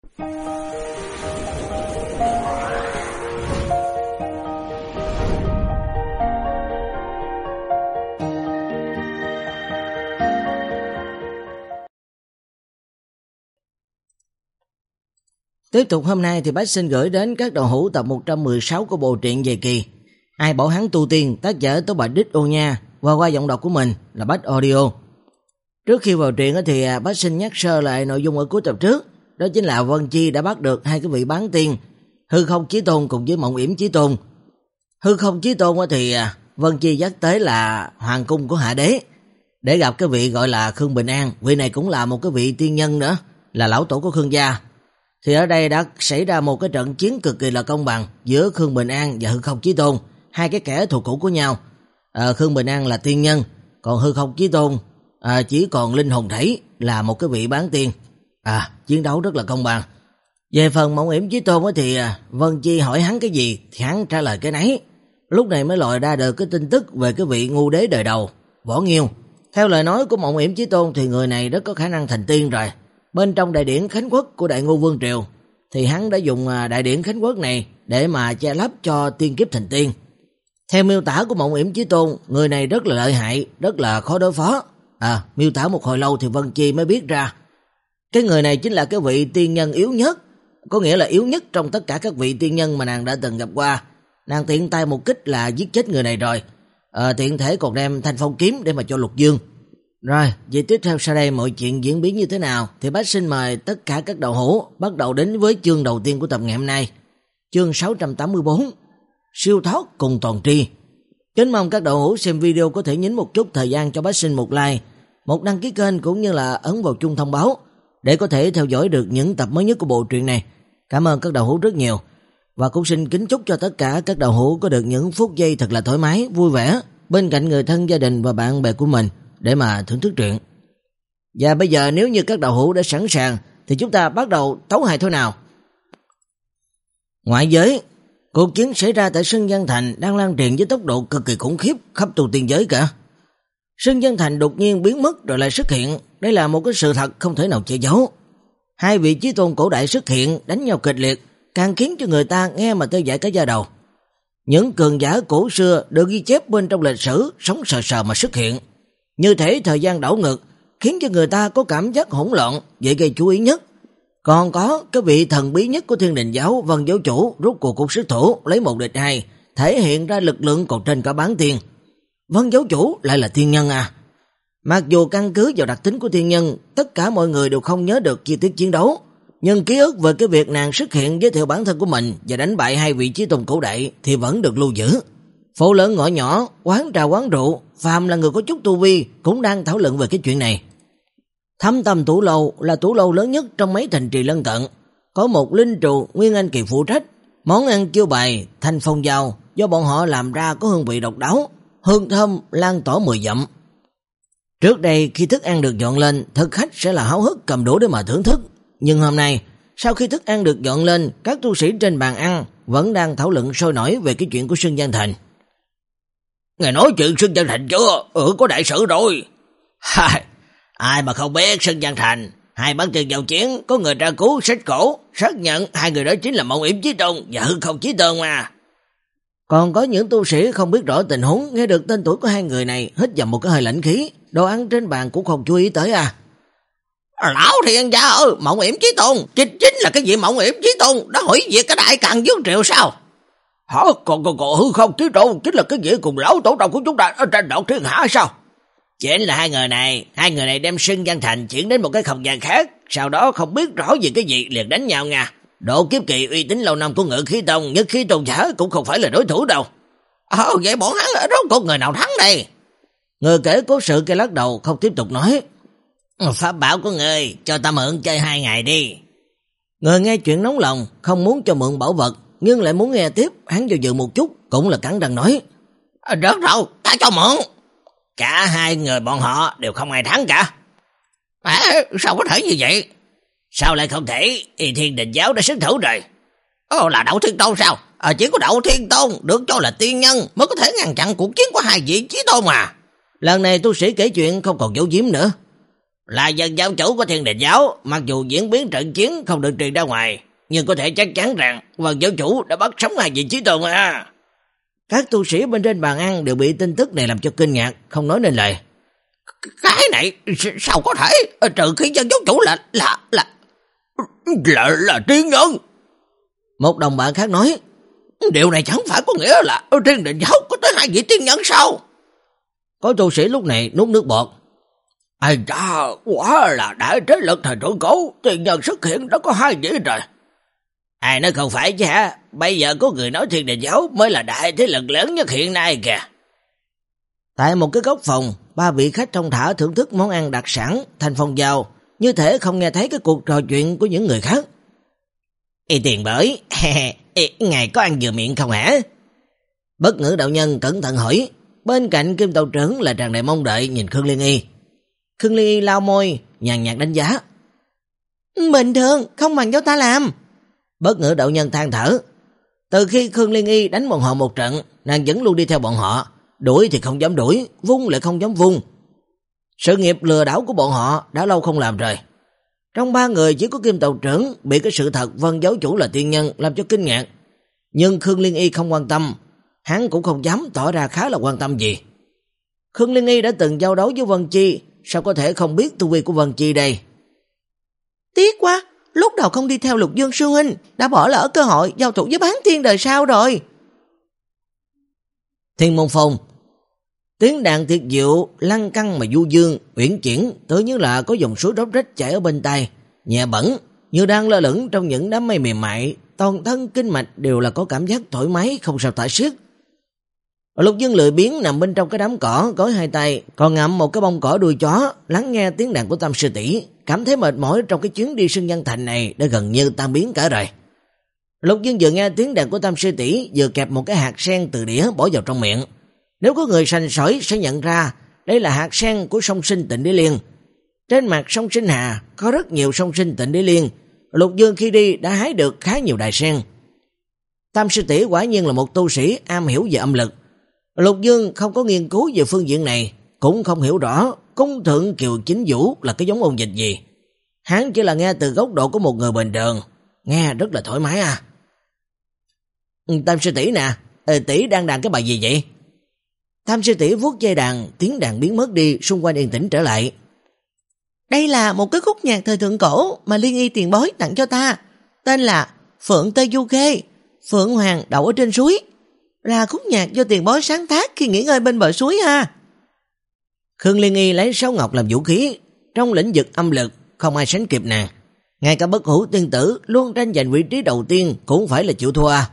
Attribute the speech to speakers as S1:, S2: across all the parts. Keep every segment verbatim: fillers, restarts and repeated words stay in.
S1: Tiếp tục hôm nay thì Bách xin gửi đến các đầu hữu tập một trăm mười sáu của bộ truyện Về Kỳ Ai Bảo Hắn Tu Tiên, tác giả Tố Bạch Đích Ô Nha, và qua giọng đọc của mình là Bách Audio. Trước khi vào truyện thì Bách xin nhắc sơ lại nội dung ở cuối tập trước, đó chính là Vân Chi đã bắt được hai cái vị bán tiên, Hư Không Chí Tôn cùng với Mộng Yểm Chí Tôn. Hư Không Chí Tôn thì Vân Chi dắt tới là hoàng cung của Hạ Đế để gặp cái vị gọi là Khương Bình An, vị này cũng là một cái vị tiên nhân nữa, là lão tổ của Khương gia. Thì ở đây đã xảy ra một cái trận chiến cực kỳ là công bằng giữa Khương Bình An và Hư Không Chí Tôn, hai cái kẻ thù cũ của nhau. À, Khương Bình An là tiên nhân, còn Hư Không Chí Tôn à, chỉ còn linh hồn thể, là một cái vị bán tiên. À, chiến đấu rất là công bằng. Về phần Mộng Yểm Chí Tôn thì Vân Chi hỏi hắn cái gì thì hắn trả lời cái nấy. Lúc này mới lòi ra được cái tin tức về cái vị ngu đế đời đầu, Võ Nghiêu. Theo lời nói của Mộng Yểm Chí Tôn thì người này rất có khả năng thành tiên rồi. Bên trong đại điển Khánh Quốc của Đại Ngô Vương Triều thì hắn đã dùng đại điển Khánh Quốc này để mà che lấp cho tiên kiếp thành tiên. Theo miêu tả của Mộng Yểm Chí Tôn, người này rất là lợi hại, rất là khó đối phó. À, miêu tả một hồi lâu thì Vân Chi mới biết ra cái người này chính là cái vị tiên nhân yếu nhất, có nghĩa là yếu nhất trong tất cả các vị tiên nhân mà nàng đã từng gặp qua. Nàng tiện tay một kích là giết chết người này rồi, à, tiện thể còn đem Thanh Phong kiếm để mà cho Lục Dương. Rồi, vậy tiếp theo sau đây mọi chuyện diễn biến như thế nào thì Bách xin mời tất cả các đầu hữu bắt đầu đến với chương đầu tiên của tập ngày hôm nay. Chương sáu trăm tám mươi tư, Siêu thoát cùng toàn tri. Kính mong các đầu hữu xem video có thể nhấn một chút thời gian cho Bách xin một like, một đăng ký kênh cũng như là ấn vào chuông thông báo để có thể theo dõi được những tập mới nhất của bộ truyện này. Cảm ơn các đầu hữu rất nhiều. Và cũng xin kính chúc cho tất cả các đầu hữu có được những phút giây thật là thoải mái, vui vẻ bên cạnh người thân, gia đình và bạn bè của mình để mà thưởng thức truyện. Và bây giờ nếu như các đầu hữu đã sẵn sàng thì chúng ta bắt đầu tấu hài thôi nào. Ngoại giới, cuộc chiến xảy ra tại Sơn Giang Thành đang lan truyền với tốc độ cực kỳ khủng khiếp khắp tu tiên giới cả. Sơn Giang Thành đột nhiên biến mất rồi lại xuất hiện, đây là một cái sự thật không thể nào che giấu. Hai vị chí tôn cổ đại xuất hiện đánh nhau kịch liệt, càng khiến cho người ta nghe mà tê dại cả da đầu. Những cường giả cổ xưa được ghi chép bên trong lịch sử sống sờ sờ mà xuất hiện, như thể thời gian đảo ngược, khiến cho người ta có cảm giác hỗn loạn, dễ gây chú ý nhất. Còn có cái vị thần bí nhất của Thiên Đình giáo, Vân giáo chủ rút cuộc cũng xuất thủ lấy một địch hai, thể hiện ra lực lượng còn trên cả bán tiên. Vân giáo chủ lại là thiên nhân à. Mặc dù căn cứ vào đặc tính của thiên nhân, tất cả mọi người đều không nhớ được chi tiết chiến đấu, nhưng ký ức về cái việc nàng xuất hiện giới thiệu bản thân của mình và đánh bại hai vị chí tôn cổ đại thì vẫn được lưu giữ. Phố lớn ngõ nhỏ, quán trà quán rượu, phàm là người có chút tu vi cũng đang thảo luận về cái chuyện này. Thâm Tâm Tủ Lâu là tủ lâu lớn nhất trong mấy thành trì lân cận, có một linh trụ Nguyên Anh kỳ phụ trách. Món ăn chiêu bài Thanh Phong Dao do bọn họ làm ra có hương vị độc đáo, hương thơm lan tỏa mười dặm. Trước đây khi thức ăn được dọn lên, thực khách sẽ là háo hức cầm đũa để mà thưởng thức. Nhưng hôm nay, sau khi thức ăn được dọn lên, các tu sĩ trên bàn ăn vẫn đang thảo luận sôi nổi về cái chuyện của Sơn Giang Thành.
S2: Ngài nói chuyện Sơn Giang Thành chưa? Ừ, có đại sự rồi. Hai, ai mà không biết Sơn Giang Thành, hai bán tiên giao chiến, có người tra cứu sách cổ, xác nhận hai người đó chính là Mộng Yểm Chí Tôn và Hư Không Chí Tôn mà.
S1: Còn có những tu sĩ không biết rõ tình huống, nghe được tên tuổi của hai người này hít vào một cái hơi lạnh khí, đồ ăn trên bàn cũng không chú ý tới à.
S2: Lão thiên gia ơi, Mộng Yểm Chí Tôn, chính chính là cái gì Mộng Yểm Chí Tôn, đã hủy diệt cái đại Càn Vương Triều sao? Hả, còn còn còn Hư Không Chí Tôn chính là cái gì cùng lão tổ tông của chúng ta ở trên đoạn thiên hạ sao? Chính là hai người này, hai người này đem Sơn Giang Thành chuyển đến một cái không gian khác, sau đó không biết rõ gì cái gì liền đánh nhau nha. Độ kiếp kỳ uy tín lâu năm của Ngự Khí Tông, Nhất Khí Tôn giả cũng không phải là đối thủ đâu. Ờ, vậy bọn hắn ở đó có người nào thắng đây?
S1: Người kể cố sự kia lắc đầu không tiếp tục nói.
S2: Pháp bảo của người, cho ta mượn chơi hai ngày đi.
S1: Người nghe chuyện nóng lòng, không muốn cho mượn bảo vật, nhưng lại muốn nghe tiếp, hắn do dự một chút, cũng là cắn răng nói.
S2: À, rớt rồi, ta cho mượn. Cả hai người bọn họ đều không ai thắng cả. À, sao có thể như vậy? Sao lại không thể? Y Thiên Đình giáo đã xuất thủ rồi. Ồ, là Đậu Thiên Tôn sao? À, chỉ có Đậu Thiên Tôn được cho là tiên nhân mới có thể ngăn chặn cuộc chiến của hai vị chí tôn mà.
S1: Lần này tu sĩ kể chuyện không còn giấu giếm nữa.
S2: Là dân giáo chủ của Thiên Đình giáo, mặc dù diễn biến trận chiến không được truyền ra ngoài, nhưng có thể chắc chắn rằng Vân giáo chủ đã bắt sống hai vị chí tôn à.
S1: Các tu sĩ bên trên bàn ăn đều bị tin tức này làm cho kinh ngạc, không nói nên lời.
S2: Cái này sao có thể, trừ khi dân giáo chủ là là là là, là tiên nhân.
S1: Một đồng bạn khác nói,
S2: điều này chẳng phải có nghĩa là Thiên Đình giáo có tới hai vị tiên nhân sao?
S1: Có tu sĩ lúc này nuốt nước bọt.
S2: Ây da, quả là đại thế lực thời thượng cổ, tiên nhân xuất hiện đã có hai vị rồi. Ai nói không phải chứ hả? Bây giờ có người nói Thiên Đình giáo mới là đại thế lực lớn nhất hiện nay kìa.
S1: Tại một cái góc phòng, ba vị khách thông thả thưởng thức món ăn đặc sản thành phong giao, như thể không nghe thấy cái cuộc trò chuyện của những người khác.
S2: Ê tiền bối, Ê, ngài có ăn vừa miệng không hả?
S1: Bất Ngữ đạo nhân cẩn thận hỏi. Bên cạnh Kim Tàu trưởng là tràn đầy mong đợi nhìn Khương Liên Y. Khương Liên Y lau môi, nhàn nhạt đánh giá.
S3: Bình thường, không bằng cho ta làm.
S1: Bất Ngữ đạo nhân than thở. Từ khi Khương Liên Y đánh bọn họ một trận, nàng vẫn luôn đi theo bọn họ. Đuổi thì không dám đuổi, vung lại không dám vung. Sự nghiệp lừa đảo của bọn họ đã lâu không làm rồi. Trong ba người chỉ có Kim Tàu trưởng bị cái sự thật Vân giáo chủ là tiên nhân làm cho kinh ngạc. Nhưng Khương Liên Y không quan tâm, hắn cũng không dám tỏ ra khá là quan tâm gì. Khương Liên Y đã từng giao đấu với Vân Chi, sao có thể không biết tu vi của Vân Chi đây?
S3: Tiếc quá, lúc đầu không đi theo Lục Dương sư huynh, đã bỏ lỡ cơ hội giao thủ với Bán Thiên đời sau rồi.
S1: Thiên Môn Phong. Tiếng đàn tuyệt diệu, lăng căng mà du dương, uyển chuyển, tự như là có dòng suối róc rách chảy ở bên tai, nhẹ bẩn, như đang lơ lửng trong những đám mây mềm mại, toàn thân kinh mạch đều là có cảm giác thoải mái không sao tả xiết. Lục Dương lười biếng nằm bên trong cái đám cỏ, gối hai tay, còn ngậm một cái bông cỏ đuôi chó, lắng nghe tiếng đàn của Tam sư tỷ, cảm thấy mệt mỏi trong cái chuyến đi Sơn Văn Thành này đã gần như tan biến cả rồi. Lục Dương vừa nghe tiếng đàn của Tam sư tỷ, vừa kẹp một cái hạt sen từ đĩa bỏ vào trong miệng. Nếu có người sành sỏi sẽ nhận ra đây là hạt sen của song sinh Tịnh Đế Liên. Trên mặt song sinh hà có rất nhiều song sinh Tịnh Đế Liên. Lục Dương khi đi đã hái được khá nhiều đài sen. Tam sư tỷ quả nhiên là một tu sĩ am hiểu về âm lực. Lục Dương không có nghiên cứu về phương diện này, cũng không hiểu rõ cung thượng Kiều Chính Vũ là cái giống ôn dịch gì. Hắn chỉ là nghe từ góc độ của một người bình thường, nghe rất là thoải mái à. Tam sư tỷ nè, tỷ đang đàn cái bài gì vậy? Tam sư tỷ vuốt dây đàn, tiếng đàn biến mất đi, xung quanh yên tĩnh trở lại.
S3: Đây là một cái khúc nhạc thời thượng cổ mà Liên Y tiền bối tặng cho ta, tên là Phượng Tây Du Khê, Phượng Hoàng đậu ở trên suối. Là khúc nhạc do tiền bối sáng tác khi nghỉ ngơi bên bờ suối ha.
S1: Khương Liên Y lấy sáo ngọc làm vũ khí, trong lĩnh vực âm lực không ai sánh kịp nàng. Ngay cả Bất Hủ tiên tử luôn tranh giành vị trí đầu tiên cũng phải là chịu thua à.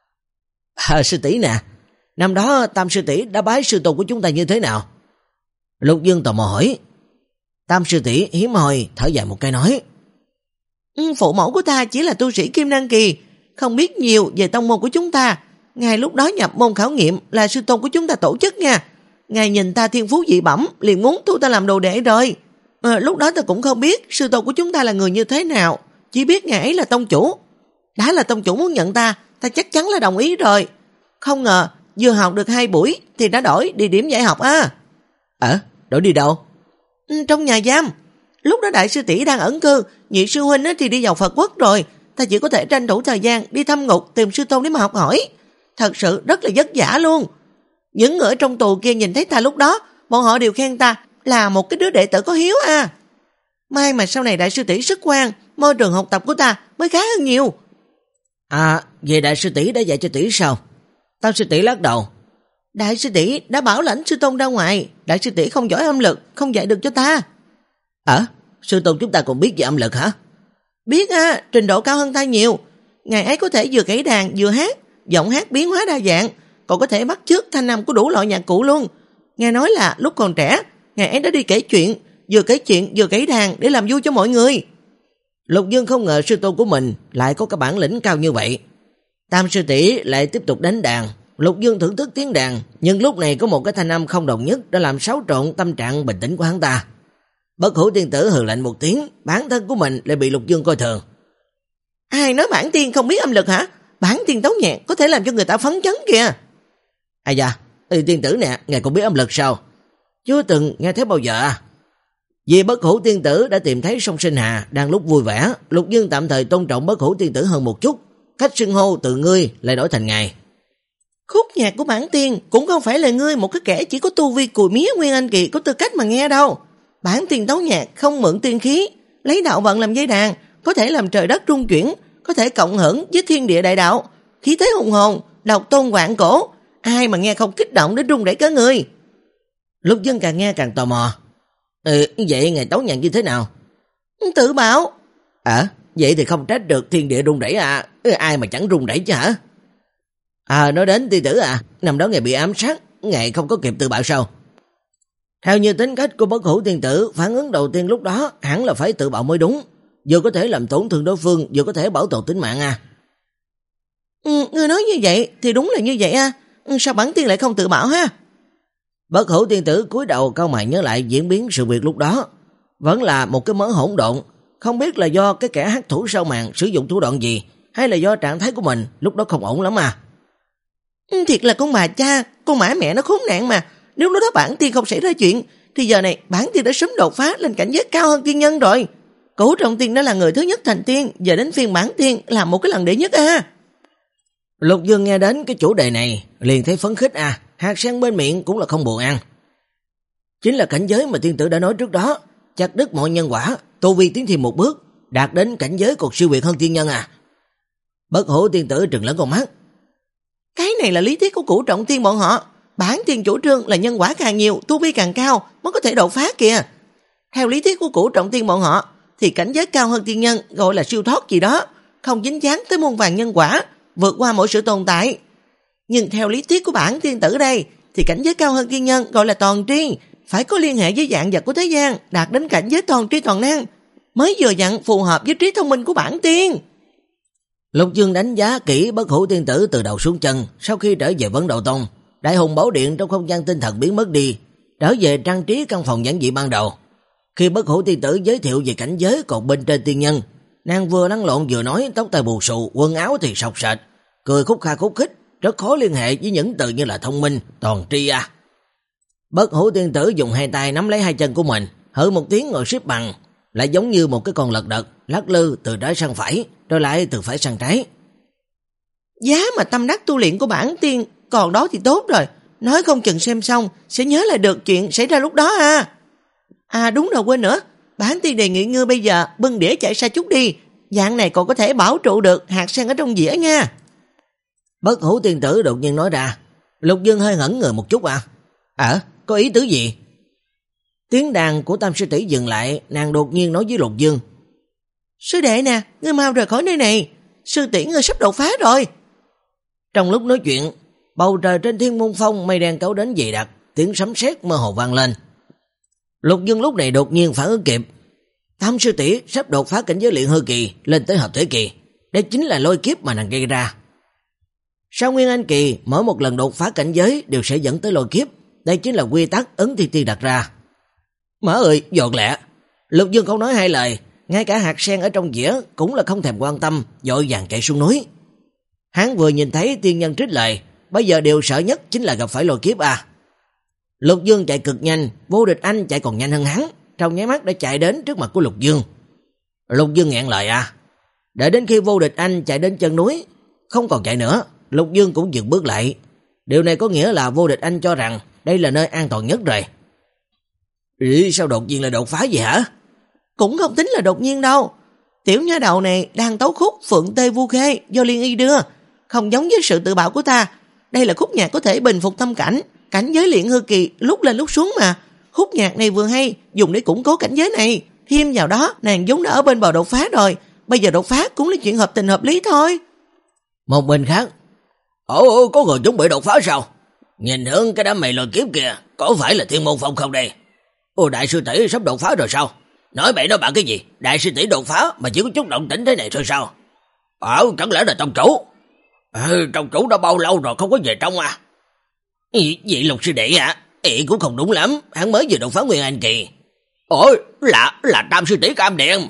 S1: À, sư tỷ nè, năm đó Tam sư tỷ đã bái sư tôn của chúng ta như thế nào? Lục Dương tò mò hỏi. Tam sư tỷ hiếm hoi thở dài một cái nói.
S3: Ừ, phụ mẫu của ta chỉ là tu sĩ Kim Đan Kỳ, không biết nhiều về tông môn của chúng ta. Ngài lúc đó nhập môn khảo nghiệm là sư tôn của chúng ta tổ chức nha. Ngài nhìn ta thiên phú dị bẩm, liền muốn thu ta làm đồ đệ rồi. À, lúc đó ta cũng không biết sư tôn của chúng ta là người như thế nào, chỉ biết ngài ấy là tông chủ. Đã là tông chủ muốn nhận ta, ta chắc chắn là đồng ý rồi. Không ngờ vừa học được hai buổi thì đã đổi địa điểm dạy học á.
S1: Ờ, à, đổi đi đâu?
S3: Ừ, trong nhà giam. Lúc đó đại sư tỷ đang ẩn cư, nhị sư huynh thì đi vào Phật quốc rồi. Ta chỉ có thể tranh thủ thời gian đi thăm ngục tìm sư tôn để mà học hỏi. Thật sự rất là vất vả luôn. Những người ở trong tù kia nhìn thấy ta lúc đó, bọn họ đều khen ta là một cái đứa đệ tử có hiếu à. May mà sau này đại sư tỷ sức quan, môi trường học tập của ta mới khá hơn nhiều.
S1: À, về đại sư tỷ đã dạy cho tỷ sao? Tam sư tỷ lắc đầu.
S3: Đại sư tỷ đã bảo lãnh sư tôn ra ngoài, đại sư tỷ không giỏi âm lực, không dạy được cho ta.
S1: À, sư tôn chúng ta còn biết về âm lực hả?
S3: Biết à, trình độ cao hơn ta nhiều. Ngài ấy có thể vừa gảy đàn vừa hát, giọng hát biến hóa đa dạng, còn có thể bắt chước thanh âm của đủ loại nhạc cụ luôn. Nghe nói là lúc còn trẻ, ngài ấy đã đi kể chuyện, vừa kể chuyện vừa gảy đàn để làm vui cho mọi người.
S1: Lục Dương không ngờ sư tôn của mình lại có cái bản lĩnh cao như vậy. Tam sư tỷ lại tiếp tục đánh đàn. Lục Dương thưởng thức tiếng đàn, nhưng lúc này có một cái thanh âm không đồng nhất đã làm xáo trộn tâm trạng bình tĩnh của hắn ta. Bất Hủ tiên tử hừ lạnh một tiếng, bản thân của mình lại bị Lục Dương coi thường.
S3: Ai nói bản tiên không biết âm lực hả? Bản tiên tấu nhạc có thể làm cho người ta phấn chấn kìa.
S1: Ai da, ừ, tiên tử nè, ngài cũng biết âm lực sao? Chưa từng nghe thấy bao giờ à? Vì Bất Hủ tiên tử đã tìm thấy Song Sinh Hà đang lúc vui vẻ, Lục Dương tạm thời tôn trọng Bất Hủ tiên tử hơn một chút, cách xưng hô từ ngươi lại đổi thành ngài.
S3: Khúc nhạc của bản tiên cũng không phải là ngươi một cái kẻ chỉ có tu vi cùi mía Nguyên Anh kỳ có tư cách mà nghe đâu. Bản tiên tấu nhạc không mượn tiên khí, lấy đạo vận làm dây đàn, có thể làm trời đất rung chuyển, có thể cộng hưởng với thiên địa đại đạo, khí thế hùng hồn, độc tôn vạn cổ, ai mà nghe không kích động đến rung rẩy cả người.
S1: Lục Dương càng nghe càng tò mò. Ừ, vậy ngài tấu nhạc như thế nào?
S3: Tự bảo.
S1: À, vậy thì không trách được thiên địa rung rẩy à, ai mà chẳng rung rẩy chứ hả? À, nói đến tiên tử à, năm đó ngài bị ám sát, ngài không có kịp tự bạo sao? Theo như tính cách của Bất Hủ tiên tử, phản ứng đầu tiên lúc đó hẳn là phải tự bạo mới đúng, vừa có thể làm tổn thương đối phương, vừa có thể bảo tồn tính mạng à.
S3: Ừ, ngươi nói như vậy thì đúng là như vậy à, sao bản tiên lại không tự bảo ha?
S1: Bất Hủ tiên tử cúi đầu cau mày nhớ lại diễn biến sự việc lúc đó, vẫn là một cái mớ hỗn độn, không biết là do cái kẻ hắc thủ sau màn sử dụng thủ đoạn gì, hay là do trạng thái của mình lúc đó không ổn lắm à.
S3: Thiệt là con bà cha, con mã mẹ nó khốn nạn mà, nếu lúc đó bản tiên không xảy ra chuyện thì giờ này bản tiên đã sớm đột phá lên cảnh giới cao hơn tiên nhân rồi. Cửu Trọng Tiên đã là người thứ nhất thành tiên, giờ đến phiên bản tiên làm một cái lần đệ nhất à.
S1: Lục Dương nghe đến cái chủ đề này liền thấy phấn khích à, hạt sen bên miệng cũng là không buồn ăn. Chính là cảnh giới mà tiên tử đã nói trước đó, chặt đứt mọi nhân quả, tu vi tiến thêm một bước, đạt đến cảnh giới còn siêu việt hơn tiên nhân à. Bất Hủ tiên tử trừng lớn con mắt.
S3: Cái này là lý thuyết của Cửu Trọng Tiên bọn họ, bản tiên chủ trương là nhân quả càng nhiều, tu vi càng cao mới có thể đột phá kìa. Theo lý thuyết của Cửu Trọng Tiên bọn họ thì cảnh giới cao hơn tiên nhân gọi là siêu thoát gì đó, không dính dáng tới muôn vàn nhân quả, vượt qua mỗi sự tồn tại. Nhưng theo lý thuyết của bản tiên tử đây thì cảnh giới cao hơn tiên nhân gọi là toàn tri, phải có liên hệ với vạn vật của thế gian, đạt đến cảnh giới toàn tri toàn năng mới vừa dặn phù hợp với trí thông minh của bản tiên.
S1: Lục Dương đánh giá kỹ Bất Hủ tiên tử từ đầu xuống chân. Sau khi trở về Vấn Đầu Tông, Đại Hùng Bảo Điện trong không gian tinh thần biến mất đi, trở về trang trí căn phòng giản dị ban đầu. Khi Bất Hủ tiên tử giới thiệu về cảnh giới còn bên trên tiên nhân, nàng vừa lăn lộn vừa nói, tóc tai bù xù, quần áo thì sọc sệt, cười khúc kha khúc khích, rất khó liên hệ với những từ như là thông minh, toàn tri à. Bất Hủ tiên tử dùng hai tay nắm lấy hai chân của mình, hừ một tiếng ngồi xếp bằng, lại giống như một cái con lật đật, lắc lư từ trái sang phải, rồi lại từ phải sang trái.
S3: Giá mà tâm đắc tu luyện của bản tiên còn đó thì tốt rồi, nói không chừng xem xong sẽ nhớ lại được chuyện xảy ra lúc đó à. À đúng rồi, quên nữa, bản tiên đề nghị ngươi bây giờ bưng đĩa chạy xa chút đi, dạng này còn có thể bảo trụ được hạt sen ở trong dĩa nha.
S1: Bất Hủ tiên tử đột nhiên nói ra. Lục Dương hơi ngẩn người một chút à. À, có ý tứ gì? Tiếng đàn của Tam sư tỷ dừng lại, nàng đột nhiên nói với Lục Dương.
S3: Sư đệ nè, ngươi mau rời khỏi nơi này, sư tỷ ngươi sắp đột phá rồi.
S1: Trong lúc nói chuyện, bầu trời trên Thiên Môn Phong mây đen kéo đến dày đặc, tiếng sấm sét mơ hồ vang lên. Lục Dương lúc này đột nhiên phản ứng kịp. Tam sư tỷ sắp đột phá cảnh giới luyện hư kỳ lên tới hợp thể kỳ, đây chính là lôi kiếp mà nàng gây ra. Sau Nguyên Anh kỳ, mỗi một lần đột phá cảnh giới đều sẽ dẫn tới lôi kiếp, đây chính là quy tắc Ấn Thiên Tiên đặt ra. Mở ơi, dột lẹ. Lục Dương không nói hai lời, ngay cả hạt sen ở trong dĩa cũng là không thèm quan tâm, vội vàng chạy xuống núi. Hắn vừa nhìn thấy tiên nhân trích lời, bây giờ điều sợ nhất chính là gặp phải lôi kiếp à. Lục Dương chạy cực nhanh, Vô Địch Anh chạy còn nhanh hơn hắn, trong nháy mắt đã chạy đến trước mặt của Lục Dương. Lục Dương nghẹn lời à. Đợi đến khi Vô Địch Anh chạy đến chân núi, không còn chạy nữa, Lục Dương cũng dừng bước lại. Điều này có nghĩa là Vô Địch Anh cho rằng đây là nơi an toàn nhất rồi. Ý, sao đột nhiên là đột phá vậy hả?
S3: Cũng không tính là đột nhiên đâu. Tiểu nha đầu này đang tấu khúc Phượng Tê Vu Khê do Liên Y đưa, không giống với sự tự bảo của ta. Đây là khúc nhạc có thể bình phục tâm cảnh, cảnh giới luyện hư kỳ lúc lên lúc xuống mà. Khúc nhạc này vừa hay, dùng để củng cố cảnh giới này. Thêm vào đó, nàng vốn đã ở bên bờ đột phá rồi, bây giờ đột phá cũng là chuyện hợp tình hợp lý thôi.
S1: Một bên khác,
S2: Ồ, có người chuẩn bị đột phá sao? Nhìn hướng cái đám mày lôi kiếp kìa, có phải là Thiên Môn Phong không đây? Ồ, đại sư tỷ sắp đột phá rồi sao? Nói bậy nói bạn cái gì? Đại sư tỷ đột phá mà chỉ có chút động tĩnh thế này thôi sao? Ờ, chẳng lẽ là tông chủ? Ừ, tông chủ đã bao lâu rồi không có về trong à? Ý, vậy Lục sư đệ ạ, ý cũng không đúng lắm, hắn mới vừa đột phá Nguyên Anh kỳ. Ôi, là, là Tam sư tỷ Cam Điện.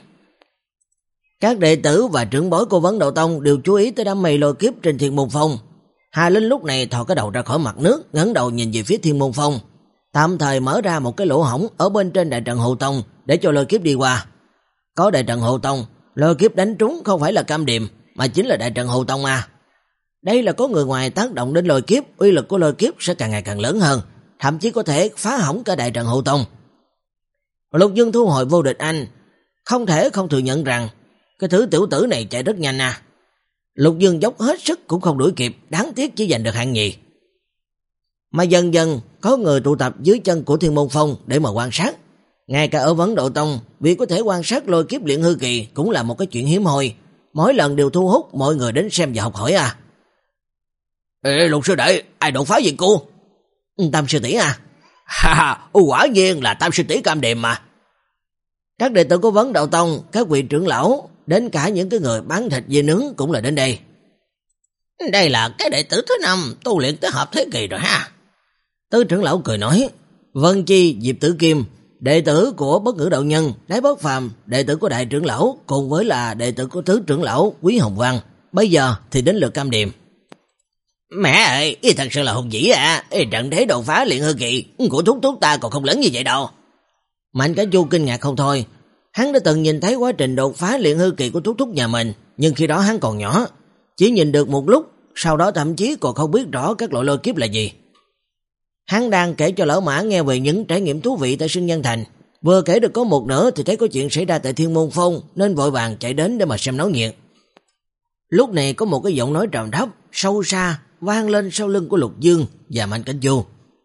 S1: Các đệ tử và trưởng bối của Vấn Đạo Tông đều chú ý tới đám mây lôi kiếp trên Thiên Môn Phong. Hà Linh lúc này thò cái đầu ra khỏi mặt nước, ngẩng đầu nhìn về phía Thiên Môn Phong, tạm thời mở ra một cái lỗ hổng ở bên trên đại trận hộ tông để cho lôi kiếp đi qua. Có đại trận hộ tông, lôi kiếp đánh trúng không phải là Cam Điềm mà chính là đại trận hộ tông à. Đây là có người ngoài tác động đến lôi kiếp, uy lực của lôi kiếp sẽ càng ngày càng lớn hơn, thậm chí có thể phá hỏng cả đại trận hộ tông. Lục Dương thu hồi vô địch anh, không thể không thừa nhận rằng cái thứ tiểu tử này chạy rất nhanh à. Lục Dương dốc hết sức cũng không đuổi kịp, đáng tiếc chỉ giành được hạng nhì. Mà dần dần có người tụ tập dưới chân của Thiên Môn Phong để mà quan sát. Ngay cả ở Vấn Độ Tông, việc có thể quan sát lôi kiếp luyện hư kỳ cũng là một cái chuyện hiếm hoi, mỗi lần đều thu hút mọi người đến xem và học hỏi à.
S2: Ê, Lục sư đệ, ai đột phá gì cô?
S1: Tam sư tỷ à?
S2: Ha ha, quả nhiên là Tam sư tỷ Cam Điềm mà.
S1: Các đệ tử của Vấn Đạo Tông, các vị trưởng lão, đến cả những cái người bán thịt dê nướng cũng là đến đây.
S2: Đây là cái đệ tử thứ năm tu luyện tới hợp thế kỳ rồi ha.
S1: Tứ trưởng lão cười nói, Vân Chi, Diệp Tử Kim, đệ tử của Bất Ngữ Đạo Nhân, Đái Bất Phàm, đệ tử của đại trưởng lão cùng với là đệ tử của tứ trưởng lão Quý Hồng Văn. Bây giờ thì đến lượt Cam Điềm.
S2: Mẹ ơi, ý thật sự là hùng vĩ à, ý trận thế đột phá luyện hư kỳ của thúc thúc ta còn không lớn như vậy đâu.
S1: Mạnh Cả Chu kinh ngạc không thôi, hắn đã từng nhìn thấy quá trình đột phá luyện hư kỳ của thúc thúc nhà mình, nhưng khi đó hắn còn nhỏ, chỉ nhìn được một lúc, sau đó thậm chí còn không biết rõ các loại lôi kiếp là gì. Hắn đang kể cho Lão Mã nghe về những trải nghiệm thú vị tại Sưng Nhân Thành, vừa kể được có một nửa thì thấy có chuyện xảy ra tại Thiên Môn Phong nên vội vàng chạy đến để mà xem náo nhiệt. Lúc này có một cái giọng nói trầm thấp, sâu xa vang lên sau lưng của Lục Dương và Mạnh Cảnh Chu.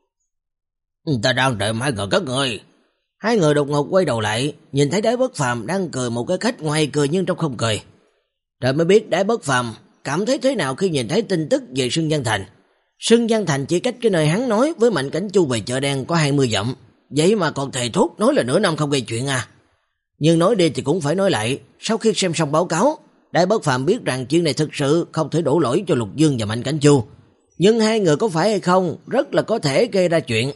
S2: Ta đang đợi hai người các người.
S1: Hai người đột ngột quay đầu lại, nhìn thấy Đái Bất Phàm đang cười một cái cách ngoài cười nhưng trong không cười. Rồi mới biết Đái Bất Phàm cảm thấy thế nào khi nhìn thấy tin tức về Sưng Nhân Thành. Sưng Nhân Thành chỉ cách cái nơi hắn nói với Mạnh Cảnh Chu về chợ đen có hai mươi dặm, vậy mà còn thề thốt nói là nửa năm không gây chuyện à. Nhưng nói đi thì cũng phải nói lại, sau khi xem xong báo cáo, Đái Bất Phàm biết rằng chuyện này thực sự không thể đổ lỗi cho Lục Dương và Mạnh Cảnh Chu, nhưng hai người có phải hay không rất là có thể gây ra chuyện.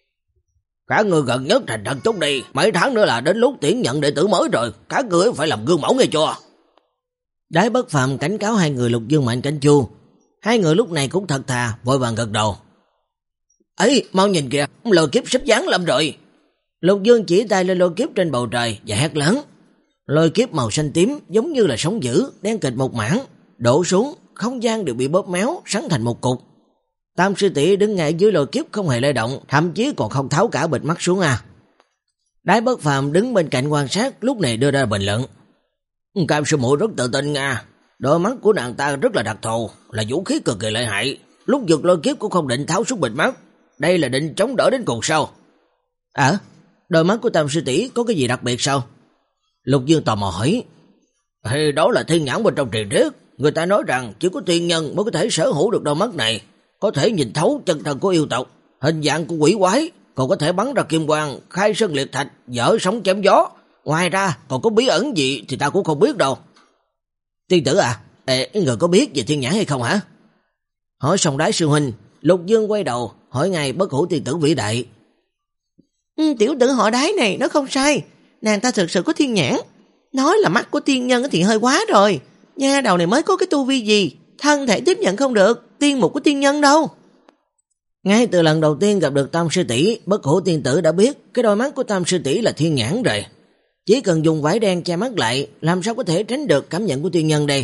S2: Cả người gần nhất thành thật chút đi, mấy tháng nữa là đến lúc tuyển nhận đệ tử mới rồi, các người phải làm gương mẫu nghe chưa?
S1: Đái Bất Phàm cảnh cáo hai người Lục Dương Mạnh Cảnh Chu. Hai người lúc này cũng thật thà, vội vàng gật đầu.
S2: Ấy, mau nhìn kìa, lôi kiếp sắp giáng lâm rồi.
S1: Lục Dương chỉ tay lên lôi kiếp trên bầu trời và hét lớn. Lôi kiếp màu xanh tím giống như là sóng dữ, đen kịch một mảng, đổ xuống, không gian đều bị bóp méo, sắn thành một cục. Tam sư tỷ đứng ngay dưới lôi kiếp không hề lay động, thậm chí còn không tháo cả bịt mắt xuống à. Đái Bất Phàm đứng bên cạnh quan sát, lúc này đưa ra bình luận.
S2: Cam sư muội rất tự tin nha, đôi mắt của nàng ta rất là đặc thù, là vũ khí cực kỳ lợi hại. Lúc vượt lôi kiếp cũng không định tháo xuống bịt mắt, đây là định chống đỡ đến cùng sao?
S1: À, đôi mắt của Tam sư tỷ có cái gì đặc biệt sao? Lục Dương tò mò hỏi.
S2: Thì đó là thiên nhãn bên trong truyền thuyết, người ta nói rằng chỉ có tiên nhân mới có thể sở hữu được đôi mắt này, có thể nhìn thấu chân thân của yêu tộc, hình dạng của quỷ quái, còn có thể bắn ra kim quang, khai sơn liệt thạch, dở sóng chém gió. Ngoài ra còn có bí ẩn gì thì ta cũng không biết đâu.
S1: Tiên tử à, ê, người có biết về thiên nhãn hay không hả? Hỏi xong Đái sư huynh, Lục Dương quay đầu hỏi ngay Bất Hủ tiên tử vĩ đại.
S3: Ừ, tiểu tử họ Đái này nó không sai, nàng ta thực sự có thiên nhãn. Nói là mắt của tiên nhân thì hơi quá rồi, nha đầu này mới có cái tu vi gì, thân thể tiếp nhận không được tiên mục của tiên nhân đâu.
S1: Ngay từ lần đầu tiên gặp được Tam sư tỷ, Bất Hủ tiên tử đã biết cái đôi mắt của Tam sư tỷ là thiên nhãn rồi. Chỉ cần dùng vải đen che mắt lại, làm sao có thể tránh được cảm nhận của tiên nhân đây?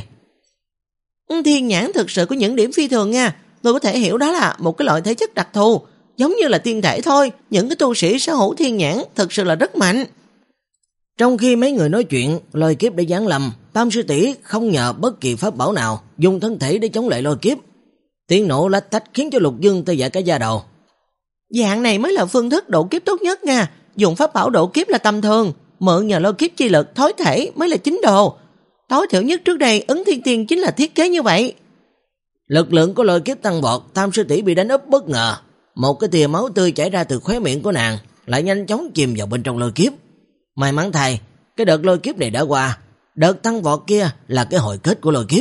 S3: Thiên nhãn thực sự có những điểm phi thường nha, tôi có thể hiểu đó là một cái loại thể chất đặc thù, giống như là tiên thể thôi. Những cái tu sĩ sở hữu thiên nhãn thực sự là rất mạnh.
S1: Trong khi mấy người nói chuyện, lôi kiếp đã giáng lâm, Tam sư tỷ không nhờ bất kỳ pháp bảo nào, dùng thân thể để chống lại lôi kiếp. Tiếng nổ lách tách khiến cho Lục Dương tê dại cả da đầu.
S3: Dạng này mới là phương thức độ kiếp tốt nhất nha, dùng pháp bảo độ kiếp là tầm thường, mượn nhờ lôi kiếp chi lực thối thể mới là chính đồ. Tối thiểu nhất trước đây Ấn Thiên Tiên chính là thiết kế như vậy.
S1: Lực lượng của lôi kiếp tăng vọt, Tam sư tỷ bị đánh úp bất ngờ, một cái tia máu tươi chảy ra từ khóe miệng của nàng, lại nhanh chóng chìm vào bên trong lôi kiếp. May mắn thay, cái đợt lôi kiếp này đã qua, đợt tăng vọt kia là cái hồi kết của lôi kiếp.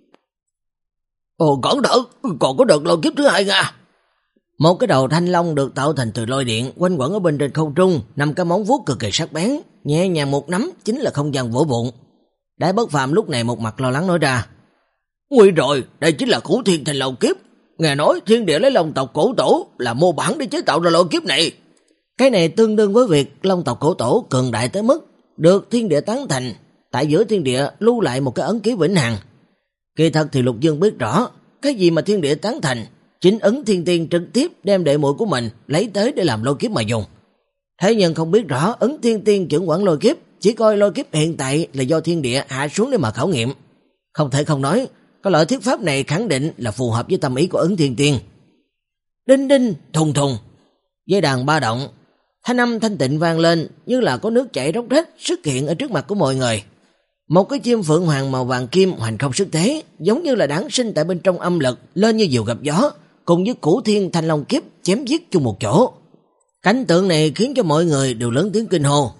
S2: Ồ, cẩn thận, còn có đợt lôi kiếp thứ hai nha.
S1: Một cái đầu thanh long được tạo thành từ lôi điện quanh quẩn ở bên trên không trung, nằm cái móng vuốt cực kỳ sắc bén, nhẹ nhàng một nắm chính là không gian vỡ vụn. Đái Bất Phàm lúc này một mặt lo lắng nói ra.
S2: Nguy rồi, đây chính là Cửu Thiên Thành Long kiếp. Nghe nói thiên địa lấy long tộc cổ tổ là mô bản để chế tạo ra lôi kiếp này.
S1: Cái này tương đương với việc Long tộc cổ tổ cường đại tới mức được thiên địa tán thành, tại giữa thiên địa lưu lại một cái ấn ký vĩnh hằng. Kỳ thật thì Lục Dương biết rõ, cái gì mà thiên địa tán thành, chính Ấn Thiên Tiên trực tiếp đem đệ muội của mình lấy tới để làm lôi kiếp mà dùng. Thế nhưng không biết rõ Ấn Thiên Tiên trưởng quản lôi kiếp, chỉ coi lôi kiếp hiện tại là do thiên địa hạ xuống để mà khảo nghiệm. Không thể không nói, có loại thuyết pháp này khẳng định là phù hợp với tâm ý của Ấn Thiên Tiên. Đinh đinh, thùng thùng, dây đàn ba động, thanh âm thanh tịnh vang lên như là có nước chảy róc rách xuất hiện ở trước mặt của mọi người. Một cái chim phượng hoàng màu vàng kim hoành không sức thế, giống như là đản sinh tại bên trong âm lực, lên như diều gặp gió, cùng với Cửu Thiên Thanh Long kiếp chém giết chung một chỗ. Cảnh tượng này khiến cho mọi người đều lớn tiếng kinh hô.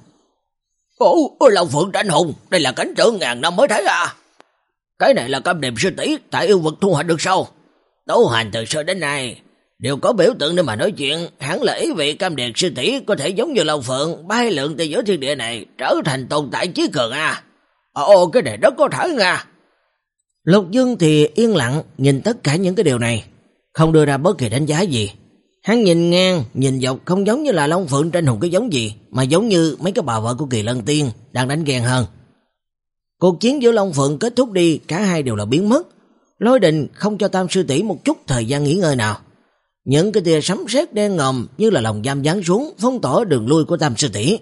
S2: Ồ, Long Phượng tranh hùng, đây là cảnh tượng ngàn năm mới thấy à? Cái này là cam điềm sư tỷ tại yêu vực thu hoạch được sao? Tu hành từ xưa đến nay đều có biểu tượng để mà nói chuyện, hẳn là ý vị cam điềm sư tỷ có thể giống như Long Phượng bay lượn từ giữa thiên địa này trở thành tồn tại chí cường à? Ồ, cái này rất có thể nha.
S1: Lục Dương thì yên lặng nhìn tất cả những cái điều này, không đưa ra bất kỳ đánh giá gì. Hắn nhìn ngang, nhìn dọc không giống như là Long Phượng tranh hùng cái giống gì, mà giống như mấy cái bà vợ của Kỳ Lân Tiên đang đánh ghen hơn. Cuộc chiến giữa Long Phượng kết thúc đi, cả hai đều là biến mất. Lôi Đình không cho Tam sư tỷ một chút thời gian nghỉ ngơi nào. Những cái tia sấm sét đen ngòm như là lồng giam giáng xuống, phong tỏa đường lui của Tam sư tỷ.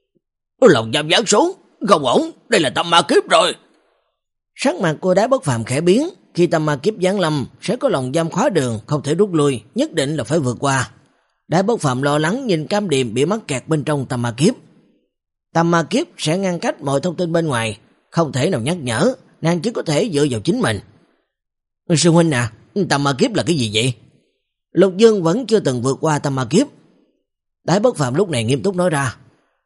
S2: Lồng giam giáng xuống? Không ổn, đây là tâm ma kiếp rồi.
S1: Sắc mặt cô Đái Bất Phàm khẽ biến, khi tâm ma kiếp giáng lâm sẽ có lồng giam khóa đường, không thể rút lui, nhất định là phải vượt qua. Đái Bất Phàm lo lắng nhìn Cam Điềm bị mắc kẹt bên trong tâm ma kiếp. Tâm ma kiếp sẽ ngăn cách mọi thông tin bên ngoài, không thể nào nhắc nhở, nàng chỉ có thể dựa vào chính mình. Sư huynh à, tâm ma kiếp là cái gì vậy? Lục Dương vẫn chưa từng vượt qua tâm ma kiếp. Đái Bất Phàm lúc này nghiêm túc nói ra.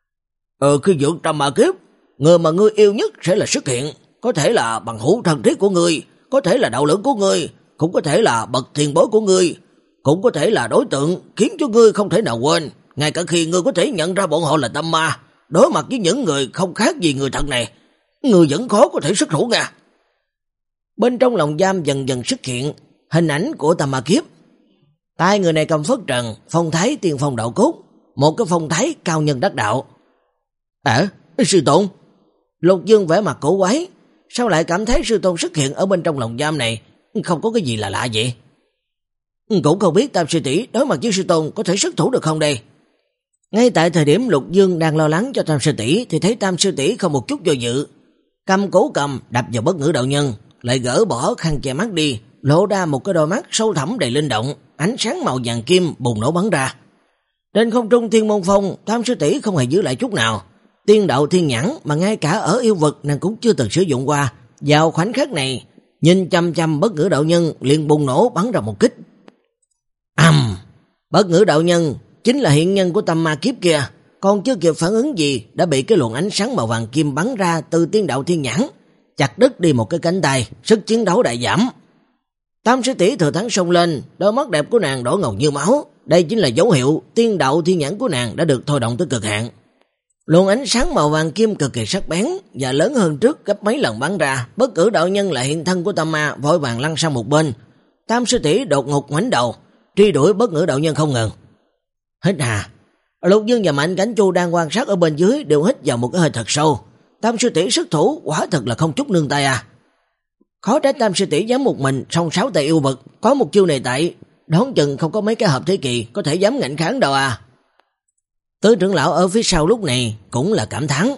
S2: Ờ, khi vượt tâm ma kiếp, người mà ngươi yêu nhất sẽ là xuất hiện, có thể là bằng hữu thân thiết của ngươi, có thể là đạo lữ của ngươi, cũng có thể là bậc tiền bối của ngươi, cũng có thể là đối tượng khiến cho ngươi không thể nào quên, ngay cả khi ngươi có thể nhận ra bọn họ là tâm ma, đối mặt với những người không khác gì người thật này, ngươi vẫn khó có thể xuất thủ nha.
S1: Bên trong lồng giam dần dần xuất hiện hình ảnh của tâm ma kiếp. Tay người này cầm phất trần, phong thái tiên phong đạo cốt, một cái phong thái cao nhân đắc đạo.
S2: À, sư tôn.
S1: Lục Dương vẻ mặt cổ quái, sao lại cảm thấy sư tôn xuất hiện ở bên trong lồng giam này, không có cái gì là lạ vậy? Cũng không biết Tam sư tỷ đối mặt với sư tôn có thể xuất thủ được không đây? Ngay tại thời điểm Lục Dương đang lo lắng cho Tam sư tỷ thì thấy Tam sư tỷ không một chút do dự, cầm cổ cầm đập vào Bất Ngữ đạo nhân, lại gỡ bỏ khăn che mắt đi, lộ ra một cái đôi mắt sâu thẳm đầy linh động, ánh sáng màu vàng kim bùng nổ bắn ra. Trên không trung Thiên Môn Phong, Tam sư tỷ không hề giữ lại chút nào. Tiên đạo thiên nhãn mà ngay cả ở yêu vực nàng cũng chưa từng sử dụng qua, vào khoảnh khắc này, nhìn chăm chăm Bất Ngữ đạo nhân liền bùng nổ bắn ra một kích. Ầm! Um, Bất Ngữ đạo nhân chính là hiện nhân của tâm ma kiếp kia, còn chưa kịp phản ứng gì đã bị cái luồng ánh sáng màu vàng kim bắn ra từ tiên đạo thiên nhãn, chặt đứt đi một cái cánh tay, sức chiến đấu đại giảm. Tam sư tỷ thừa thắng xông lên, đôi mắt đẹp của nàng đỏ ngầu như máu, đây chính là dấu hiệu tiên đạo thiên nhãn của nàng đã được thôi động tới cực hạn. Luồng ánh sáng màu vàng kim cực kỳ sắc bén và lớn hơn trước gấp mấy lần bắn ra, Bất Cử đạo nhân là hiện thân của tâm ma vội vàng lăn sang một bên. Tam sư tỷ đột ngột ngoảnh đầu, truy đuổi Bất Ngữ đạo nhân không ngừng. Hít hà. Lục Dương và Mạnh Cảnh Chu đang quan sát ở bên dưới đều hít vào một cái hơi thật sâu. Tam sư tỷ xuất thủ quả thật là không chút nương tay à. Khó trách Tam sư tỷ dám một mình song sáu tại yêu vực, có một chiêu này tại, đoán chừng không có mấy cái hợp thế kỳ có thể dám ngạnh kháng đâu à. Tứ trưởng lão ở phía sau lúc này cũng là cảm thán.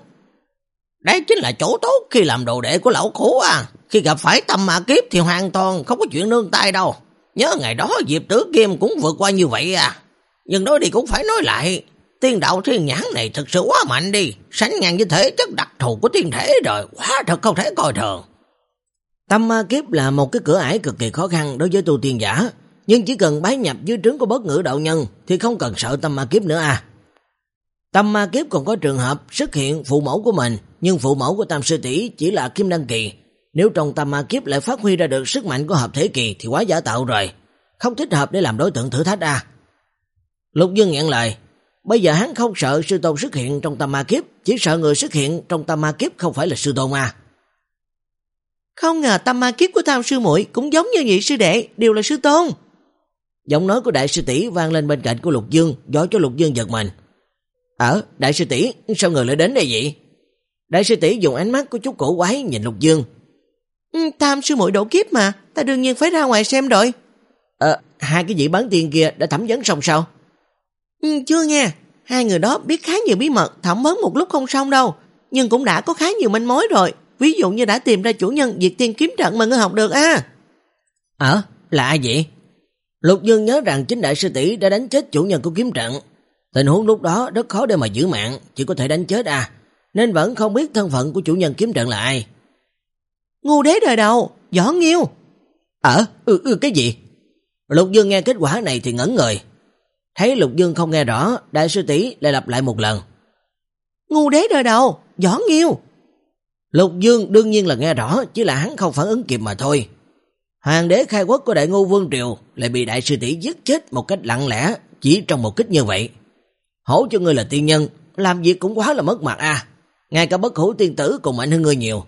S2: Đấy chính là chỗ tốt khi làm đồ đệ của lão khổ à. Khi gặp phải tâm ma kiếp thì hoàn toàn không có chuyện nương tay đâu. Nhớ ngày đó Diệp Tử Kim cũng vượt qua như vậy à. Nhưng nói đi cũng phải nói lại, tiên đạo thiên nhãn này thực sự quá mạnh đi, sánh ngang với thể chất đặc thù của tiên thể rồi, quá thật không thể coi thường.
S1: Tâm ma kiếp là một cái cửa ải cực kỳ khó khăn đối với tu tiên giả, nhưng chỉ cần bái nhập dưới trướng của Bất Ngữ đạo nhân thì không cần sợ tâm ma kiếp nữa à. Tâm ma kiếp còn có trường hợp xuất hiện phụ mẫu của mình, nhưng phụ mẫu của Tam sư tỷ chỉ là kim đăng kỳ, nếu trong tâm ma kiếp lại phát huy ra được sức mạnh của hợp thể kỳ thì quá giả tạo rồi, không thích hợp để làm đối tượng thử thách à. Lục Dương nhận lời, bây giờ hắn không sợ sư tôn xuất hiện trong tâm ma kiếp, chỉ sợ người xuất hiện trong tâm ma kiếp không phải là sư tôn à.
S3: Không ngờ tâm ma kiếp của Tam sư muội cũng giống như nhị sư đệ, đều là sư tôn.
S1: Giọng nói của đại sư tỷ vang lên bên cạnh của Lục Dương, dõi cho Lục Dương giật mình. Ở, đại sư tỷ, sao người lại đến đây vậy? Đại sư tỷ dùng ánh mắt có chút cổ quái nhìn Lục Dương.
S3: Ừ, Tam sư muội độ kiếp mà, ta đương nhiên phải ra ngoài xem rồi.
S1: Ờ, hai cái vị bán tiên kia đã thẩm vấn xong sao?
S3: Ừ, chưa nghe, hai người đó biết khá nhiều bí mật, thẩm vấn một lúc không xong đâu, nhưng cũng đã có khá nhiều manh mối rồi. Ví dụ như đã tìm ra chủ nhân diệt tiên kiếm trận mà ngươi học được à.
S1: Ờ, là ai vậy? Lục Dương nhớ rằng chính đại sư tỷ đã đánh chết chủ nhân của kiếm trận. Tình huống lúc đó rất khó để mà giữ mạng, chỉ có thể đánh chết à, nên vẫn không biết thân phận của chủ nhân kiếm trận là ai.
S3: Ngu đế đời đầu, Võ Nghiêu.
S1: Ờ, ừ, ừ, cái gì? Lục Dương nghe kết quả này thì ngẩn người. Thấy Lục Dương không nghe rõ, đại sư tỷ lại lặp lại một lần.
S3: Ngu đế đời đầu, Võ Nghiêu.
S1: Lục Dương đương nhiên là nghe rõ, chỉ là hắn không phản ứng kịp mà thôi. Hoàng đế khai quốc của Đại Ngô Vương Triều lại bị đại sư tỷ giết chết một cách lặng lẽ chỉ trong một kích như vậy. Hổ cho ngươi là tiên nhân, làm việc cũng quá là mất mặt à. Ngay cả bất hủ tiên tử còn mạnh hơn ngươi nhiều.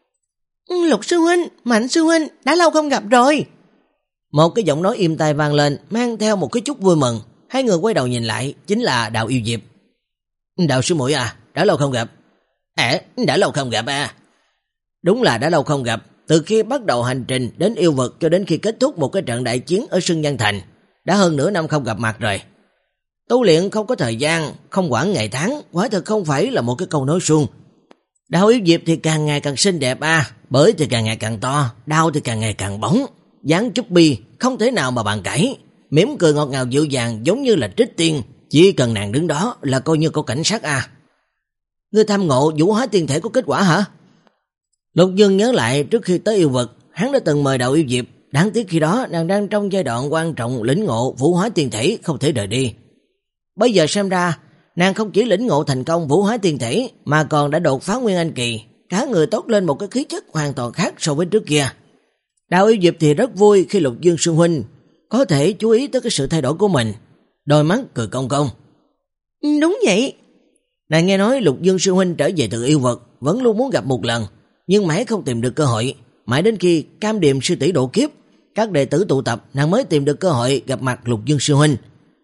S3: Lục sư huynh, Mạnh sư huynh, đã lâu không gặp rồi.
S1: Một cái giọng nói im tai vang lên, mang theo một cái chút vui mừng. Hai người quay đầu nhìn lại, chính là Đạo Yêu Diệp. Đạo sư muội à, đã lâu không gặp. À, đã lâu không gặp à. Đúng là đã lâu không gặp. Từ khi bắt đầu hành trình đến yêu vực cho đến khi kết thúc một cái trận đại chiến ở Sưng Văn Thành, đã hơn nửa năm không gặp mặt rồi. Tu luyện không có thời gian, không quản ngày tháng, quả thật không phải là một cái câu nói suông. Đạo Yêu Diệp thì càng ngày càng xinh đẹp à, bởi thì càng ngày càng to, đao thì càng ngày càng bóng, dáng chút bi, không thể nào mà bàn cãi, mỉm cười ngọt ngào dịu dàng giống như là trích tiên, chỉ cần nàng đứng đó là coi như có cảnh sát à. Ngươi tham ngộ vũ hóa tiên thể có kết quả hả? Lục Dương nhớ lại trước khi tới yêu vực, hắn đã từng mời Đạo Yêu Diệp, đáng tiếc khi đó nàng đang trong giai đoạn quan trọng lĩnh ngộ vũ hóa tiên thể không thể rời đi. Bây giờ xem ra, nàng không chỉ lĩnh ngộ thành công vũ hóa tiên thể mà còn đã đột phá Nguyên Anh kỳ, cả người tốt lên một cái khí chất hoàn toàn khác so với trước kia. Đạo Yêu Diệp thì rất vui khi Lục Dương sư huynh có thể chú ý tới cái sự thay đổi của mình, đôi mắt cười cong cong.
S3: Đúng vậy.
S1: Nàng nghe nói Lục Dương sư huynh trở về từ yêu vực, vẫn luôn muốn gặp một lần, nhưng mãi không tìm được cơ hội. Mãi đến khi Cam Điềm sư tỷ độ kiếp, các đệ tử tụ tập, nàng mới tìm được cơ hội gặp mặt Lục Dương sư huynh.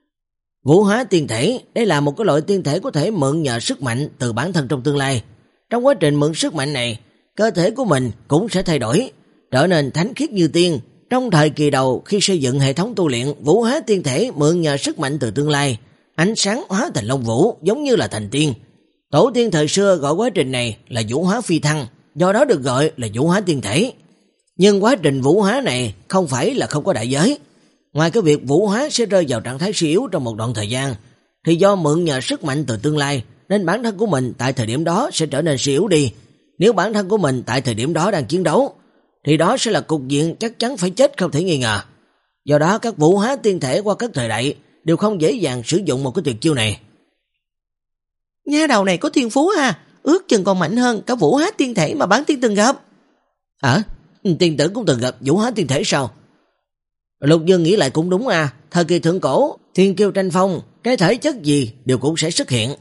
S1: Vũ hóa tiên thể, đây là một cái loại tiên thể có thể mượn nhờ sức mạnh từ bản thân trong tương lai. Trong quá trình mượn sức mạnh này, cơ thể của mình cũng sẽ thay đổi, trở nên thánh khiết như tiên. Trong thời kỳ đầu khi xây dựng hệ thống tu luyện, vũ hóa tiên thể mượn nhờ sức mạnh từ tương lai, ánh sáng hóa thành long vũ giống như là thành tiên. Tổ tiên thời xưa gọi quá trình này là vũ hóa phi thăng, do đó được gọi là vũ hóa tiên thể. Nhưng quá trình vũ hóa này không phải là không có đại giới. Ngoài cái việc vũ hóa sẽ rơi vào trạng thái suy yếu trong một đoạn thời gian, thì do mượn nhờ sức mạnh từ tương lai, nên bản thân của mình tại thời điểm đó sẽ trở nên suy yếu đi. Nếu bản thân của mình tại thời điểm đó đang chiến đấu, thì đó sẽ là cục diện chắc chắn phải chết không thể nghi ngờ. Do đó các vũ hóa tiên thể qua các thời đại đều không dễ dàng sử dụng một cái tuyệt chiêu này.
S3: Nha đầu này có thiên phú ha, ước chừng còn mạnh hơn cả vũ hóa tiên thể mà bản tiên từng gặp.
S1: À, tiên tử cũng từng gặp vũ hóa tiên thể sao? Lục Dương nghĩ lại cũng đúng à, thời kỳ thượng cổ, thiên kiêu tranh phong, cái thể chất gì đều cũng sẽ xuất hiện.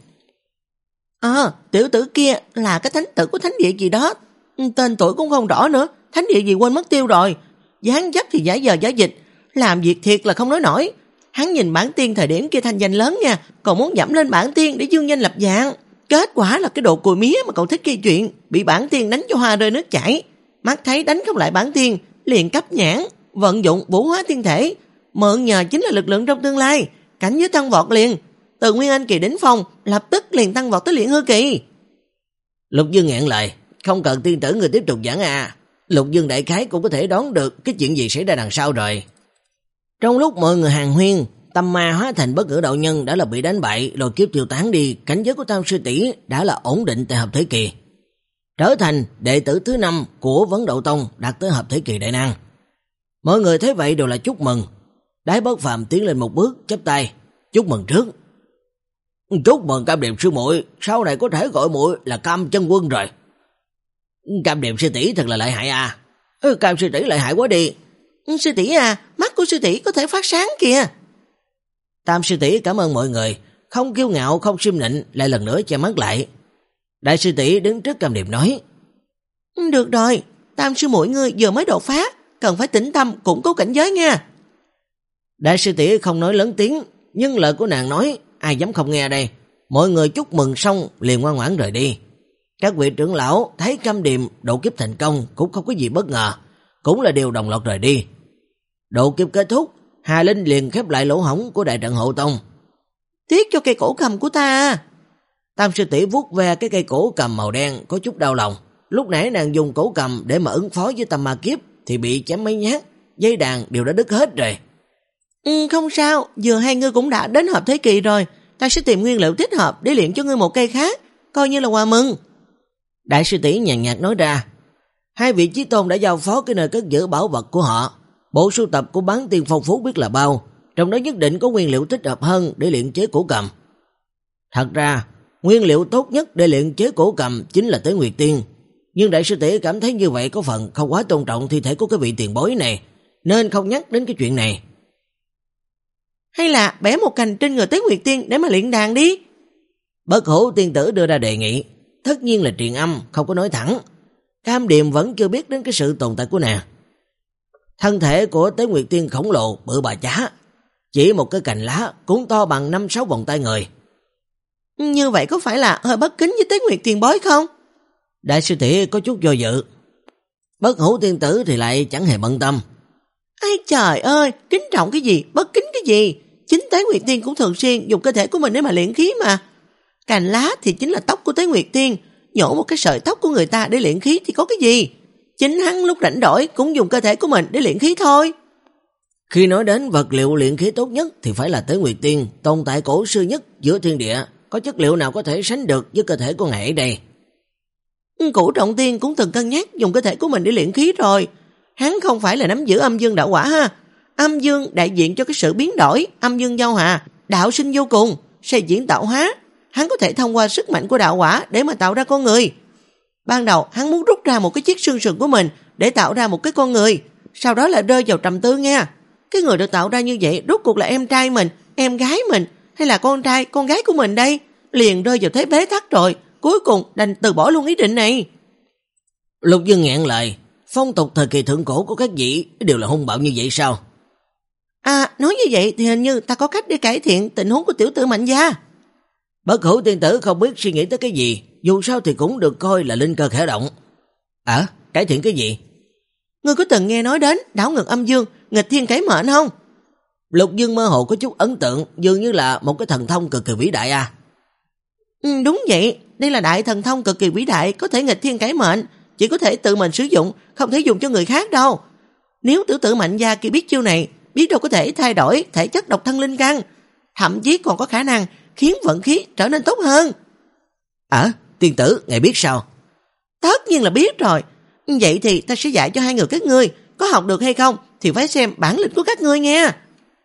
S3: À, tiểu tử kia là cái thánh tử của thánh địa gì đó, tên tuổi cũng không rõ nữa, thánh địa gì quên mất tiêu rồi. Dáng dấp thì giả giờ giả dịch, làm việc thiệt là không nói nổi. Hắn nhìn bản tiên thời điểm kia thành danh lớn nha, còn muốn dẫm lên bản tiên để dương danh lập dạng. Kết quả là cái đồ cùi mía mà cậu thích gây chuyện, bị bản tiên đánh cho hoa rơi nước chảy. Mắt thấy đánh không lại bản tiên, liền cấp nhãn, vận dụng vũ hóa tiên thể, mượn nhờ chính là lực lượng trong tương lai, cảnh giới tăng vọt liền, từ Nguyên Anh kỳ đỉnh phong lập tức liền tăng vọt tới luyện hư kỳ.
S1: Lục Dương nghẹn lời, không cần tiên tử người tiếp tục giảng à. Lục Dương đại khái cũng có thể đoán được cái chuyện gì xảy ra đằng sau rồi. Trong lúc mọi người hàng huyên, tâm ma hóa thành bất ngữ đạo nhân đã là bị đánh bại, lôi kiếp tiêu tán đi, cảnh giới của Tam sư tỷ đã là ổn định tại hợp thể kỳ, trở thành đệ tử thứ năm của Vấn Đậu Tông, đạt tới hợp thể kỳ đại năng. Mọi người thấy vậy đều là chúc mừng. Đái Bất Phàm tiến lên một bước, chắp tay, chúc mừng trước. Chúc mừng Cam Điềm sư muội, sau này có thể gọi muội là Cam chân quân rồi. Cam Điềm sư tỷ thật là lợi hại à. Ừ, Cam sư tỷ lợi hại quá đi.
S3: Sư tỷ à, mắt của sư tỷ có thể phát sáng kìa.
S1: Tam sư tỷ cảm ơn mọi người, không kiêu ngạo không xiêm nịnh, lại lần nữa che mắt lại. Đại sư tỷ đứng trước Cam Điềm nói,
S3: được rồi, Tam sư muội ngươi vừa mới đột phá, cần phải tĩnh tâm củng cố cảnh giới nha.
S1: Đại sư tỷ không nói lớn tiếng, nhưng lời của nàng nói ai dám không nghe đây. mọi người chúc mừng xong liền ngoan ngoãn rời đi. Các vị trưởng lão thấy Cam Điềm độ kiếp thành công cũng không có gì bất ngờ, cũng là điều đồng loạt rời đi. Độ kiếp kết thúc, Hà Linh liền khép lại lỗ hổng của đại trận hộ tông.
S3: Tiếc cho cây cổ cầm của ta.
S1: Tam sư tỷ vuốt ve cái cây cổ cầm màu đen có chút đau lòng. Lúc nãy nàng dùng cổ cầm để mà ứng phó với Tam Ma Kiếp thì bị chém mấy nhát, dây đàn đều đã đứt hết rồi.
S3: Ừ, không sao, vừa hai ngươi cũng đã đến hợp thế kỳ rồi, ta sẽ tìm nguyên liệu thích hợp để luyện cho ngươi một cây khác, coi như là quà mừng.
S1: Đại sư tỷ nhàn nhạt nói ra. Hai vị chí tôn đã giao phó cái nơi cất giữ bảo vật của họ. Bộ sưu tập của Bán Tiên phong phú biết là bao, trong đó nhất định có nguyên liệu thích hợp hơn để luyện chế cổ cầm. Thật ra, nguyên liệu tốt nhất để luyện chế cổ cầm chính là Tế Nguyệt Tiên. Nhưng đại sư tỷ cảm thấy như vậy có phần không quá tôn trọng thi thể của cái vị tiền bối này, nên không nhắc đến cái chuyện này.
S3: Hay là bẻ một cành trên người Tế Nguyệt Tiên để mà luyện đàn đi.
S1: Bất Hủ tiên tử đưa ra đề nghị, tất nhiên là truyền âm, không có nói thẳng. Cam Điềm vẫn chưa biết đến cái sự tồn tại của nàng. Thân thể của Tế Nguyệt Tiên khổng lồ bự bà chá, chỉ một cái cành lá cũng to bằng năm sáu vòng tay người.
S3: Như vậy có phải là hơi bất kính với Tế Nguyệt tiền bối không?
S1: Đại sư tỷ có chút do dự. Bất Hủ tiên tử thì lại chẳng hề bận tâm.
S3: Ai trời ơi, kính trọng cái gì, bất kính cái gì. Chính Tế Nguyệt Tiên cũng thường xuyên dùng cơ thể của mình để mà luyện khí mà. Cành lá thì chính là tóc của Tế Nguyệt Tiên, nhổ một cái sợi tóc của người ta để luyện khí thì có cái gì. Chính hắn lúc rảnh rỗi cũng dùng cơ thể của mình để luyện khí thôi.
S1: Khi nói đến vật liệu luyện khí tốt nhất thì phải là Tế Nguyệt Tiên, tồn tại cổ xưa nhất giữa thiên địa. Có chất liệu nào có thể sánh được với cơ thể của ngài ở đây?
S3: Cửu Trọng Tiên cũng từng cân nhắc dùng cơ thể của mình để luyện khí rồi. Hắn không phải là nắm giữ âm dương đạo quả ha. Âm dương đại diện cho cái sự biến đổi, âm dương giao hòa, đạo sinh vô cùng, xây diễn tạo hóa. Hắn có thể thông qua sức mạnh của đạo quả để mà tạo ra con người. Ban đầu hắn muốn rút ra một cái chiếc xương sườn của mình để tạo ra một cái con người, sau đó là rơi vào trầm tư nha. Cái người được tạo ra như vậy rốt cuộc là em trai mình, em gái mình hay là con trai, con gái của mình đây? Liền rơi vào thế bế tắc rồi, cuối cùng đành từ bỏ luôn ý định này.
S1: Lục Dương nghẹn lời, phong tục thời kỳ thượng cổ của các vị đều là hung bạo như vậy sao?
S3: À, nói như vậy thì hình như ta có cách để cải thiện tình huống của tiểu tử Mạnh gia.
S1: Bất Hủ tiên tử không biết suy nghĩ tới cái gì, dù sao thì cũng được coi là linh cơ khẽ động. À, cải thiện cái gì?
S3: Ngươi có từng nghe nói đến đảo ngược âm dương, nghịch thiên cải mệnh không?
S1: Lục Dương mơ hồ có chút ấn tượng, dường như là một cái thần thông cực kỳ vĩ đại à.
S3: Ừ, đúng vậy, đây là đại thần thông cực kỳ vĩ đại, có thể nghịch thiên cải mệnh, chỉ có thể tự mình sử dụng, không thể dùng cho người khác đâu. Nếu tiểu tử Mạnh gia kia biết chiêu này, biết đâu có thể thay đổi thể chất độc thân linh căn, thậm chí còn có khả năng khiến vận khí trở nên tốt hơn.
S1: À, tiên tử, ngài biết sao?
S3: Tất nhiên là biết rồi. Vậy thì ta sẽ dạy cho hai người các ngươi, có học được hay không thì phải xem bản lĩnh của các ngươi nha.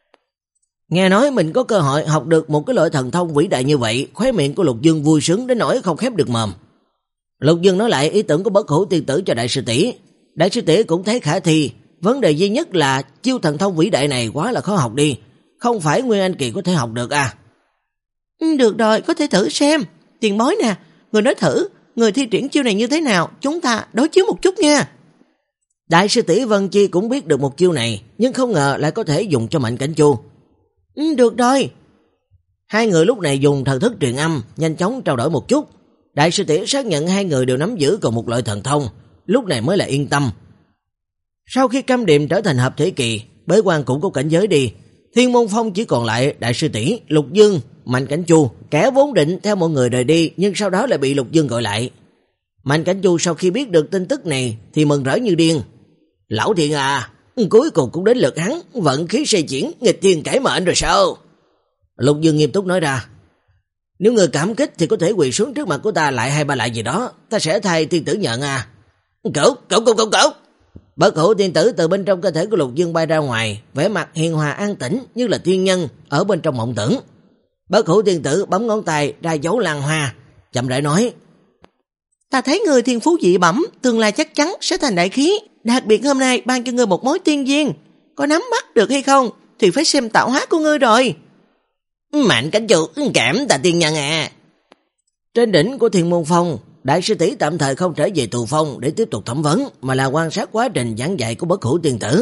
S1: Nghe nói mình có cơ hội học được một cái loại thần thông vĩ đại như vậy, khóe miệng của Lục Dương vui sướng đến nỗi không khép được mồm. Lục Dương nói lại ý tưởng của Bất Hủ tiên tử cho đại sư tỷ. Đại sư tỷ cũng thấy khả thi, vấn đề duy nhất là chiêu thần thông vĩ đại này quá là khó học đi, không phải Nguyên Anh kỳ có thể học được à.
S3: Được rồi, có thể thử xem. Tiền bối nè, người nói thử, người thi triển chiêu này như thế nào, chúng ta đối chiếu một chút nha.
S1: Đại sư tỷ Vân Chi cũng biết được một chiêu này, nhưng không ngờ lại có thể dùng cho Mạnh Cảnh Chu.
S3: Ừ, được rồi.
S1: Hai người lúc này dùng thần thức truyền âm, nhanh chóng trao đổi một chút. Đại sư tỷ xác nhận hai người đều nắm giữ cùng một loại thần thông, lúc này mới là yên tâm. Sau khi Cam Điềm trở thành hợp thể kỳ, Bế Quan cũng có cảnh giới đi, Thiên Môn Phong chỉ còn lại đại sư tỷ, Lục Dương, Mạnh Cảnh Chu, kẻ vốn định theo mọi người rời đi nhưng sau đó lại bị Lục Dương gọi lại. Mạnh Cảnh Chu sau khi biết được tin tức này thì mừng rỡ như điên. Lão Thiện à, cuối cùng cũng đến lượt hắn, vận khí xây chuyển, nghịch thiên cải mệnh rồi sao? Lục Dương nghiêm túc nói ra. Nếu người cảm kích thì có thể quỳ xuống trước mặt của ta lại hai ba lại gì đó, ta sẽ thay tiên tử nhận à. Cậu, cậu, cậu, cậu, cậu. Bất Hủ tiên tử từ bên trong cơ thể của Lục Dương bay ra ngoài, vẻ mặt hiền hòa an tĩnh như là thiên nhân ở bên trong mộng tưởng. Bất Hủ tiên tử bấm ngón tay ra dấu lan hoa, chậm rãi nói.
S3: Ta thấy người thiên phú dị bẩm, tương lai chắc chắn sẽ thành đại khí, đặc biệt hôm nay ban cho ngươi một mối tiên duyên. Có nắm bắt được hay không thì phải xem tạo hóa của ngươi rồi.
S1: Mạnh Cảnh Chu, cảm tạ tiên nhân à. Trên đỉnh của Thiên Môn Phong, đại sư tỷ tạm thời không trở về Tù Phong để tiếp tục thẩm vấn, mà là quan sát quá trình giảng dạy của Bất Hủ tiên tử.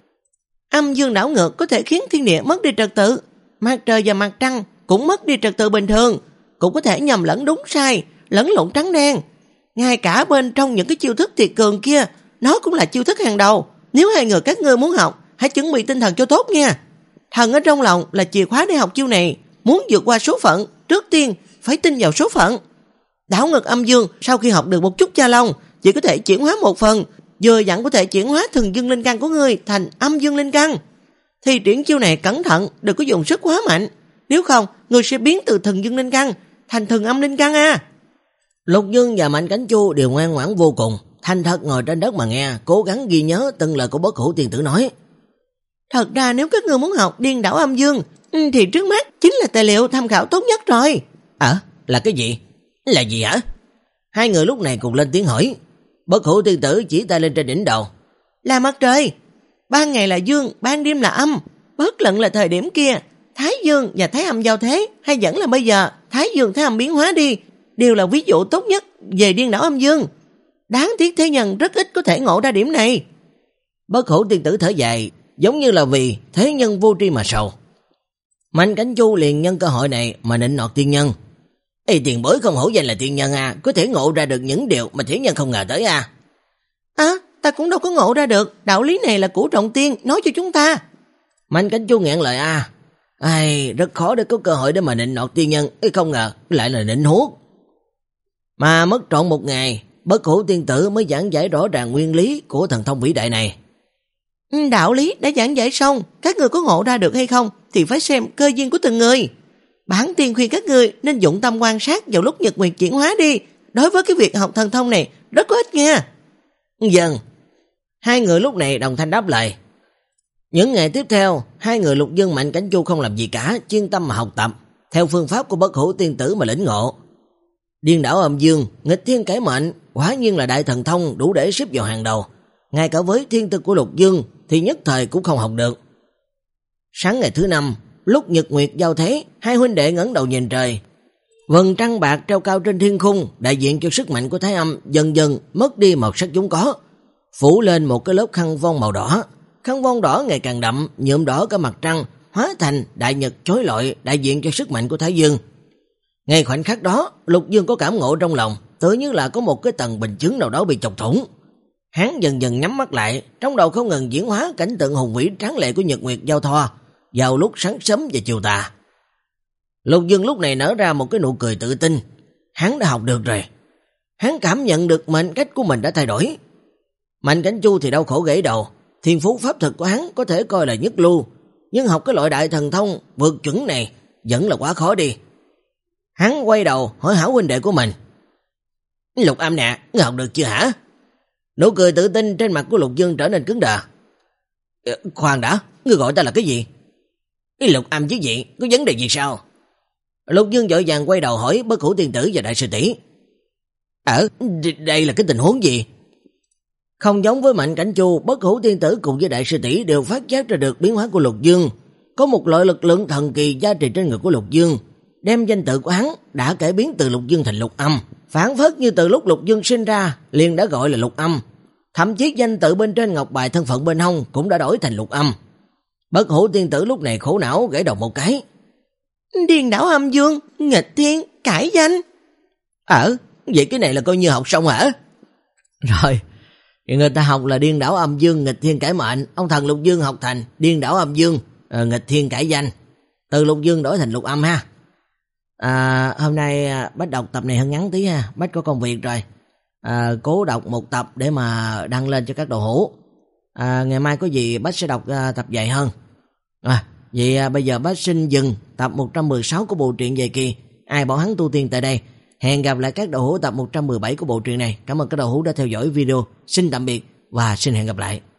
S3: Âm dương đảo ngược có thể khiến thiên địa mất đi trật tự, mặt trời và mặt trăng cũng mất đi trật tự bình thường, cũng có thể nhầm lẫn đúng sai, lẫn lộn trắng đen. Ngay cả bên trong những cái chiêu thức tuyệt cường kia, nó cũng là chiêu thức hàng đầu. Nếu hai người các ngươi muốn học, hãy chuẩn bị tinh thần cho tốt nha. Thần ở trong lòng là chìa khóa để học chiêu này. Muốn vượt qua số phận, trước tiên phải tin vào số phận. Đảo ngược âm dương sau khi học được một chút cha long, chỉ có thể chuyển hóa một phần, vừa dặn có thể chuyển hóa thần dương linh căn của ngươi thành âm dương linh căn. Thì triển chiêu này cẩn thận, đừng có dùng sức quá mạnh, nếu không ngươi sẽ biến từ thần dương linh căn thành thần âm linh căn à.
S1: Lục Dương và Mạnh Cảnh Chu đều ngoan ngoãn vô cùng, thành thật ngồi trên đất mà nghe, cố gắng ghi nhớ từng lời của Bất Hủ Tiên Tử nói.
S3: Thật ra nếu các ngươi muốn học điên đảo âm dương, thì trước mắt chính là tài liệu tham khảo tốt nhất rồi.
S1: À, là cái gì? Là gì hả? Hai người lúc này cùng lên tiếng hỏi. Bất Hủ Tiên Tử chỉ tay lên trên đỉnh đầu.
S3: Là mặt trời. Ban ngày là dương, ban đêm là âm. Bất luận là thời điểm kia, Thái dương và Thái âm giao thế, hay vẫn là bây giờ Thái dương Thái âm biến hóa đi, đều là ví dụ tốt nhất về điên đảo âm dương. Đáng tiếc thế nhân rất ít có thể ngộ ra điểm này.
S1: Bất Hủ Tiên Tử thở dài, giống như là vì thế nhân vô tri mà sầu. Mạnh Cảnh Chu liền nhân cơ hội này mà nịnh nọt tiên nhân. Ê, tiền bối không hổ danh là tiên nhân à, có thể ngộ ra được những điều mà thế nhân không ngờ tới à.
S3: À, ta cũng đâu có ngộ ra được, đạo lý này là của trọng tiên nói cho chúng ta.
S1: Mạnh Cảnh Chu nghẹn lời à. Ai, rất khó để có cơ hội để mà nịnh nọt tiên nhân, Ê, không ngờ lại là nịnh huốc. Mà mất trọn một ngày, Bất Hủ Tiên Tử mới giảng giải rõ ràng nguyên lý của thần thông vĩ đại này.
S3: Đạo lý đã giảng giải xong, các người có ngộ ra được hay không thì phải xem cơ duyên của từng người. Bản tiên khuyên các người nên dụng tâm quan sát vào lúc nhật nguyệt chuyển hóa đi. Đối với cái việc học thần thông này rất có ích nha.
S1: Vâng. Hai người lúc này đồng thanh đáp lời. Những ngày tiếp theo, hai người Lục Dương Mạnh Cảnh Chu không làm gì cả, chuyên tâm mà học tập theo phương pháp của Bất Hủ Tiên Tử mà lĩnh ngộ. Điên đảo âm dương, nghịch thiên cải mệnh, quả nhiên là đại thần thông đủ để xếp vào hàng đầu. Ngay cả với thiên tư của Lục Dương thì nhất thời cũng không học được. Sáng ngày thứ năm, lúc nhật nguyệt giao thế, hai huynh đệ ngẩng đầu nhìn trời. Vầng trăng bạc treo cao trên thiên khung, đại diện cho sức mạnh của Thái âm dần dần mất đi màu sắc vốn có, phủ lên một cái lớp khăn vong màu đỏ. Khăn vong đỏ ngày càng đậm, nhuộm đỏ cả mặt trăng, hóa thành đại nhật chói lọi, đại diện cho sức mạnh của Thái Dương. Ngay khoảnh khắc đó, Lục Dương có cảm ngộ trong lòng, tự như là có một cái tầng bình chứng nào đó bị chọc thủng. Hắn dần dần nhắm mắt lại, trong đầu không ngừng diễn hóa cảnh tượng hùng vĩ tráng lệ của nhật nguyệt giao thoa vào lúc sáng sớm và chiều tà. Lục Dương lúc này nở ra một cái nụ cười tự tin, hắn đã học được rồi. Hắn cảm nhận được mệnh cách của mình đã thay đổi. Mạnh Cảnh Chu thì đau khổ gãy đầu, thiên phú pháp thực của hắn có thể coi là nhất lưu, nhưng học cái loại đại thần thông vượt chuẩn này vẫn là quá khó đi. Hắn quay đầu hỏi hảo huynh đệ của mình. Lục Âm nè, ngươi học được chưa hả? Nụ cười tự tin trên mặt của Lục Dương trở nên cứng đờ. Khoan đã, ngươi gọi ta là cái gì? Lục Âm chứ gì, có vấn đề gì sao? Lục Dương vội vàng quay đầu hỏi Bất Hủ Tiên Tử và đại sư tỷ. Ở đây là cái tình huống gì? Không giống với Mạnh Cảnh Chu, Bất Hủ Tiên Tử cùng với đại sư tỷ đều phát giác ra được biến hóa của Lục Dương. Có một loại lực lượng thần kỳ gia trì trên người của Lục Dương, đem danh tự của hắn đã cải biến từ Lục Dương thành Lục Âm, phản phất như từ lúc Lục Dương sinh ra liền đã gọi là Lục Âm. Thậm chí danh tự bên trên ngọc bài thân phận bên hông cũng đã đổi thành Lục Âm. Bất Hủ Tiên Tử lúc này khổ não gãy đầu một cái.
S3: Điên đảo âm dương, nghịch thiên, cải danh.
S1: Ờ, vậy cái này là coi như học xong hả? Rồi, người ta học là điên đảo âm dương, nghịch thiên cải mệnh. Ông thần Lục Dương học thành điên đảo âm dương, uh, nghịch thiên cải danh. Từ Lục Dương đổi thành Lục Âm ha. À, hôm nay Bách đọc tập này hơi ngắn tí ha, Bách có công việc rồi. À, cố đọc một tập để mà đăng lên cho các đồ hữu. À, ngày mai có gì Bách sẽ đọc uh, tập dài hơn. À, vậy uh, bây giờ Bách xin dừng tập một trăm mười sáu của bộ truyện Dài Kỳ Ai Bảo Hắn Tu Tiên tại đây. Hẹn gặp lại các đồ hữu tập một trăm mười bảy của bộ truyện này. Cảm ơn các đồ hữu đã theo dõi video. Xin tạm biệt và xin hẹn gặp lại.